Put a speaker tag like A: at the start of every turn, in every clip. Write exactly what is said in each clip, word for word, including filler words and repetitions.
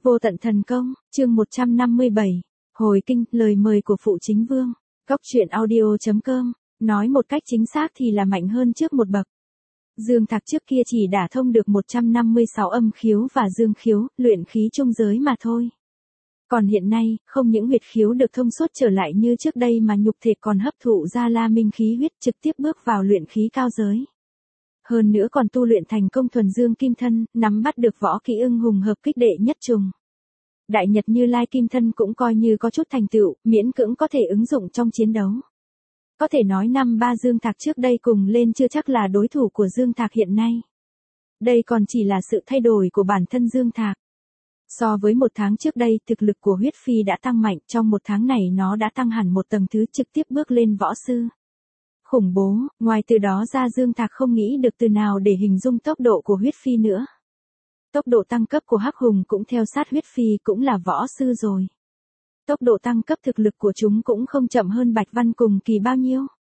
A: Vô tận thần công, chương một trăm năm mươi bảy, hồi kinh, lời mời của phụ chính vương. Cóc truyện audio chấm com, nói một cách chính xác thì là mạnh hơn trước một bậc. Dương Thạc trước kia chỉ đả thông được một trăm năm mươi sáu âm khiếu và dương khiếu, luyện khí trung giới mà thôi. Còn hiện nay, không những huyệt khiếu được thông suốt trở lại như trước đây mà nhục thể còn hấp thụ ra la minh khí huyết trực tiếp bước vào luyện khí cao giới. Hơn nữa còn tu luyện thành công thuần dương kim thân, nắm bắt được võ kỹ ưng hùng hợp kích đệ nhất trùng. Đại Nhật Như Lai kim thân cũng coi như có chút thành tựu, miễn cưỡng có thể ứng dụng trong chiến đấu. Có thể nói năm ba Dương Thạc trước đây cùng lên chưa chắc là đối thủ của Dương Thạc hiện nay. Đây còn chỉ là sự thay đổi của bản thân Dương Thạc. So với một tháng trước đây, thực lực của huyết phi đã tăng mạnh, trong một tháng này nó đã tăng hẳn một tầng thứ trực tiếp bước lên võ sư. Khủng bố, ngoài từ đó ra Dương Thạc không nghĩ được từ nào để hình dung tốc độ của huyết phi nữa. Tốc độ tăng cấp của Hắc Hùng cũng theo sát huyết phi, cũng là võ sư rồi. Tốc độ tăng cấp thực lực của chúng cũng không chậm hơn Bạch Văn cùng kỳ bao nhiêu.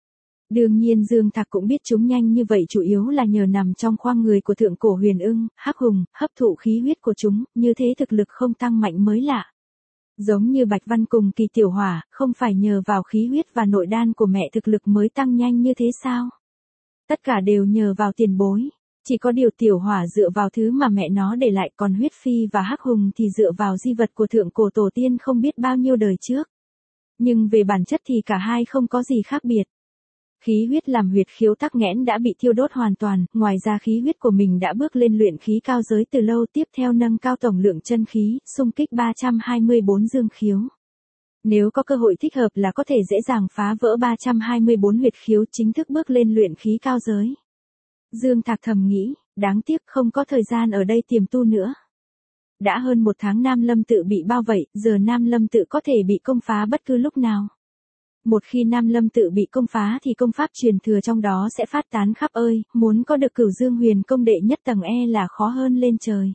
A: Đương nhiên Dương Thạc cũng biết chúng nhanh như vậy chủ yếu là nhờ nằm trong khoang người của thượng cổ huyền ưng, Hắc Hùng, hấp thụ khí huyết của chúng, như thế thực lực không tăng mạnh mới lạ. Giống như Bạch Văn cùng kỳ tiểu hỏa, không phải nhờ vào khí huyết và nội đan của mẹ thực lực mới tăng nhanh như thế sao? Tất cả đều nhờ vào tiền bối. Chỉ có điều tiểu hỏa dựa vào thứ mà mẹ nó để lại, còn huyết phi và Hắc Hùng thì dựa vào di vật của thượng cổ tổ tiên không biết bao nhiêu đời trước. Nhưng về bản chất thì cả hai không có gì khác biệt. Khí huyết làm huyệt khiếu tắc nghẽn đã bị thiêu đốt hoàn toàn, ngoài ra khí huyết của mình đã bước lên luyện khí cao giới từ lâu, tiếp theo nâng cao tổng lượng chân khí, xung kích ba trăm hai mươi bốn dương khiếu. Nếu có cơ hội thích hợp là có thể dễ dàng phá vỡ ba trăm hai mươi bốn huyệt khiếu, chính thức bước lên luyện khí cao giới. Dương Thạc thầm nghĩ, đáng tiếc không có thời gian ở đây tiềm tu nữa. Đã hơn một tháng Nam Lâm tự bị bao vây, giờ Nam Lâm tự có thể bị công phá bất cứ lúc nào. Một khi Nam Lâm tự bị công phá thì công pháp truyền thừa trong đó sẽ phát tán khắp ơi, muốn có được Cửu Dương Huyền công đệ nhất tầng e là khó hơn lên trời.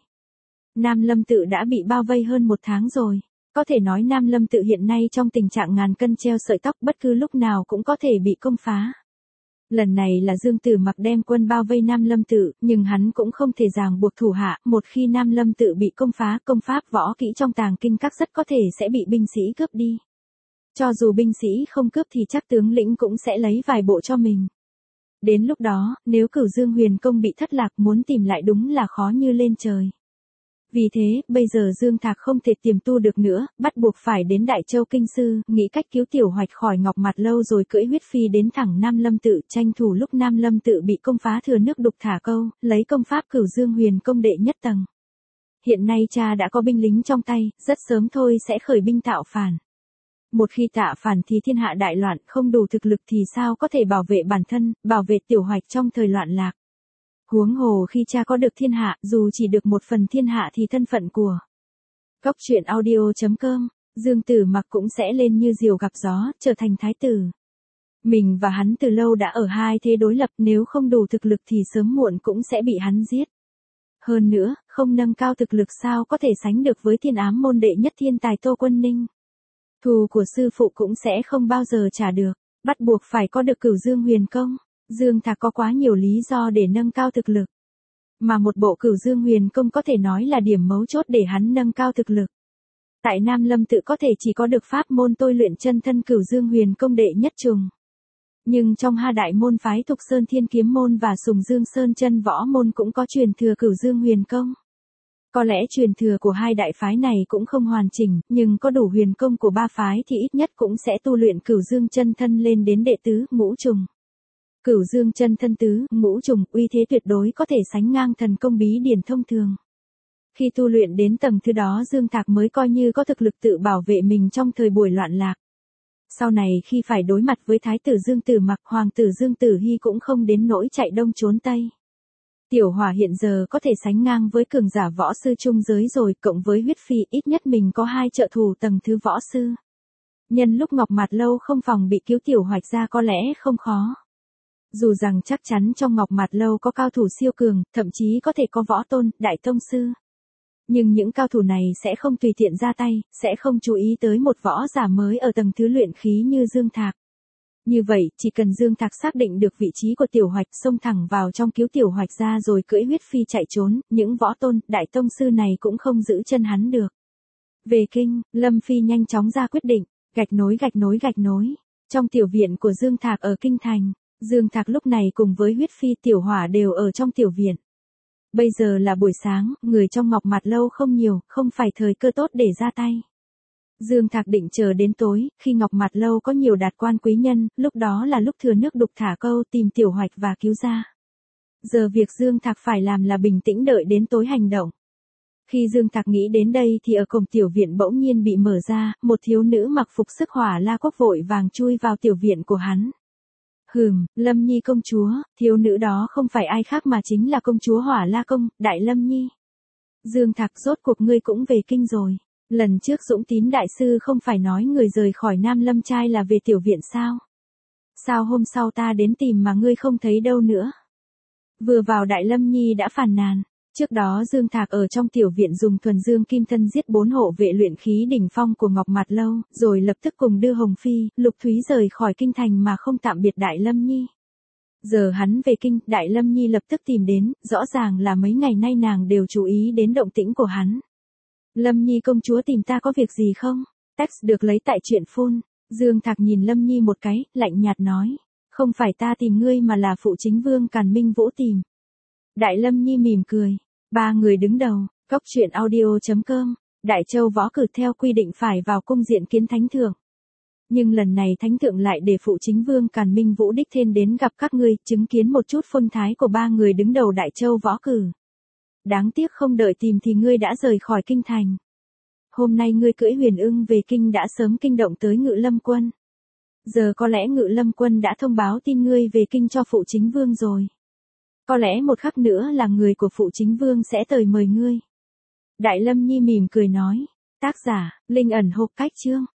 A: Nam Lâm tự đã bị bao vây hơn một tháng rồi. Có thể nói Nam Lâm tự hiện nay trong tình trạng ngàn cân treo sợi tóc, bất cứ lúc nào cũng có thể bị công phá. Lần này là Dương Tử Mặc đem quân bao vây Nam Lâm tự, nhưng hắn cũng không thể ràng buộc thủ hạ, một khi Nam Lâm tự bị công phá, công pháp võ kỹ trong tàng kinh các rất có thể sẽ bị binh sĩ cướp đi. Cho dù binh sĩ không cướp thì chắc tướng lĩnh cũng sẽ lấy vài bộ cho mình. Đến lúc đó, nếu Cửu Dương Huyền công bị thất lạc, muốn tìm lại đúng là khó như lên trời. Vì thế, bây giờ Dương Thạc không thể tiềm tu được nữa, bắt buộc phải đến Đại Châu Kinh Sư, nghĩ cách cứu Tiểu Hoạch khỏi Ngọc Mặt Lâu rồi cưỡi huyết phi đến thẳng Nam Lâm tự, tranh thủ lúc Nam Lâm tự bị công phá thừa nước đục thả câu, lấy công pháp Cửu Dương Huyền công đệ nhất tầng. Hiện nay cha đã có binh lính trong tay, rất sớm thôi sẽ khởi binh tạo phản. Một khi tạo phản thì thiên hạ đại loạn, không đủ thực lực thì sao có thể bảo vệ bản thân, bảo vệ Tiểu Hoạch trong thời loạn lạc. Huống hồ khi cha có được thiên hạ, dù chỉ được một phần thiên hạ thì thân phận của Cóc truyện audio chấm com, Dương Tử Mặc cũng sẽ lên như diều gặp gió, trở thành thái tử. Mình và hắn từ lâu đã ở hai thế đối lập, nếu không đủ thực lực thì sớm muộn cũng sẽ bị hắn giết. Hơn nữa, không nâng cao thực lực sao có thể sánh được với thiên ám môn đệ nhất thiên tài Tô Quân Ninh. Thù của sư phụ cũng sẽ không bao giờ trả được, bắt buộc phải có được Cửu Dương Huyền công. Dương Thạc có quá nhiều lý do để nâng cao thực lực. Mà một bộ Cửu Dương Huyền công có thể nói là điểm mấu chốt để hắn nâng cao thực lực. Tại Nam Lâm tự có thể chỉ có được pháp môn tôi luyện chân thân Cửu Dương Huyền công đệ nhất trùng. Nhưng trong hai đại môn phái Thục Sơn Thiên Kiếm môn và Sùng Dương Sơn Chân Võ môn cũng có truyền thừa Cửu Dương Huyền công. Có lẽ truyền thừa của hai đại phái này cũng không hoàn chỉnh, nhưng có đủ huyền công của ba phái thì ít nhất cũng sẽ tu luyện Cửu Dương chân thân lên đến đệ tứ, ngũ trùng. Cửu Dương chân thân tứ, ngũ trùng, uy thế tuyệt đối có thể sánh ngang thần công bí điển thông thường. Khi tu luyện đến tầng thứ đó Dương Thạc mới coi như có thực lực tự bảo vệ mình trong thời buổi loạn lạc. Sau này khi phải đối mặt với Thái tử Dương Tử Mặc, Hoàng tử Dương Tử Hy cũng không đến nỗi chạy đông trốn tây. Tiểu Hỏa hiện giờ có thể sánh ngang với cường giả võ sư trung giới rồi, cộng với huyết phi ít nhất mình có hai trợ thủ tầng thứ võ sư. Nhân lúc Ngọc Mạt Lâu không phòng bị cứu Tiểu Hoạch ra có lẽ không khó. Dù rằng chắc chắn trong Ngọc Mạt Lâu có cao thủ siêu cường, thậm chí có thể có võ tôn, đại tông sư. Nhưng những cao thủ này sẽ không tùy tiện ra tay, sẽ không chú ý tới một võ giả mới ở tầng thứ luyện khí như Dương Thạc. Như vậy, chỉ cần Dương Thạc xác định được vị trí của Tiểu Hoạch, xông thẳng vào trong cứu Tiểu Hoạch ra rồi cưỡi huyết phi chạy trốn, những võ tôn, đại tông sư này cũng không giữ chân hắn được. Về kinh, Lâm Phi nhanh chóng ra quyết định, gạch nối gạch nối gạch nối. Trong tiểu viện của Dương Thạc ở Kinh Thành, Dương Thạc lúc này cùng với Huyết Phi Tiểu Hỏa đều ở trong tiểu viện. Bây giờ là buổi sáng, người trong Ngọc Mặt Lâu không nhiều, không phải thời cơ tốt để ra tay. Dương Thạc định chờ đến tối, khi Ngọc Mặt Lâu có nhiều đạt quan quý nhân, lúc đó là lúc thừa nước đục thả câu tìm Tiểu Hoạch và cứu ra. Giờ việc Dương Thạc phải làm là bình tĩnh đợi đến tối hành động. Khi Dương Thạc nghĩ đến đây thì ở cổng tiểu viện bỗng nhiên bị mở ra, một thiếu nữ mặc phục sức Hỏa La Quốc vội vàng chui vào tiểu viện của hắn. Hừm, Lâm Nhi công chúa, thiếu nữ đó không phải ai khác mà chính là công chúa Hỏa La Công, Đại Lâm Nhi. Dương Thạc, rốt cuộc ngươi cũng về kinh rồi. Lần trước Dũng Tín đại sư không phải nói người rời khỏi Nam Lâm trai là về tiểu viện sao? Sao hôm sau ta đến tìm mà ngươi không thấy đâu nữa? Vừa vào Đại Lâm Nhi đã phàn nàn. Trước đó Dương Thạc ở trong tiểu viện dùng thuần dương kim thân giết bốn hộ vệ luyện khí đỉnh phong của Ngọc Mặt Lâu, rồi lập tức cùng đưa Hồng Phi, Lục Thúy rời khỏi kinh thành mà không tạm biệt Đại Lâm Nhi. Giờ hắn về kinh, Đại Lâm Nhi lập tức tìm đến, rõ ràng là mấy ngày nay nàng đều chú ý đến động tĩnh của hắn. Lâm Nhi công chúa tìm ta có việc gì không? Text được lấy tại truyện phun. Dương Thạc nhìn Lâm Nhi một cái, lạnh nhạt nói. Không phải ta tìm ngươi mà là phụ chính vương Càn Minh Vũ tìm. Đại Lâm Nhi mỉm cười. Ba người đứng đầu, cốc truyện audio chấm com. Đại Châu Võ Cử theo quy định phải vào cung diện kiến thánh thượng. Nhưng lần này thánh thượng lại để phụ chính vương Càn Minh Vũ đích thân đến gặp các ngươi, chứng kiến một chút phong thái của ba người đứng đầu Đại Châu Võ Cử. Đáng tiếc không đợi tìm thì ngươi đã rời khỏi kinh thành. Hôm nay ngươi cưỡi huyền ưng về kinh đã sớm kinh động tới Ngự Lâm Quân. Giờ có lẽ Ngự Lâm Quân đã thông báo tin ngươi về kinh cho phụ chính vương rồi. Có lẽ một khắc nữa là người của phụ chính vương sẽ tới mời ngươi. Đại Lâm Nhi mỉm cười nói. Tác giả, Linh ẩn hộp cách chương.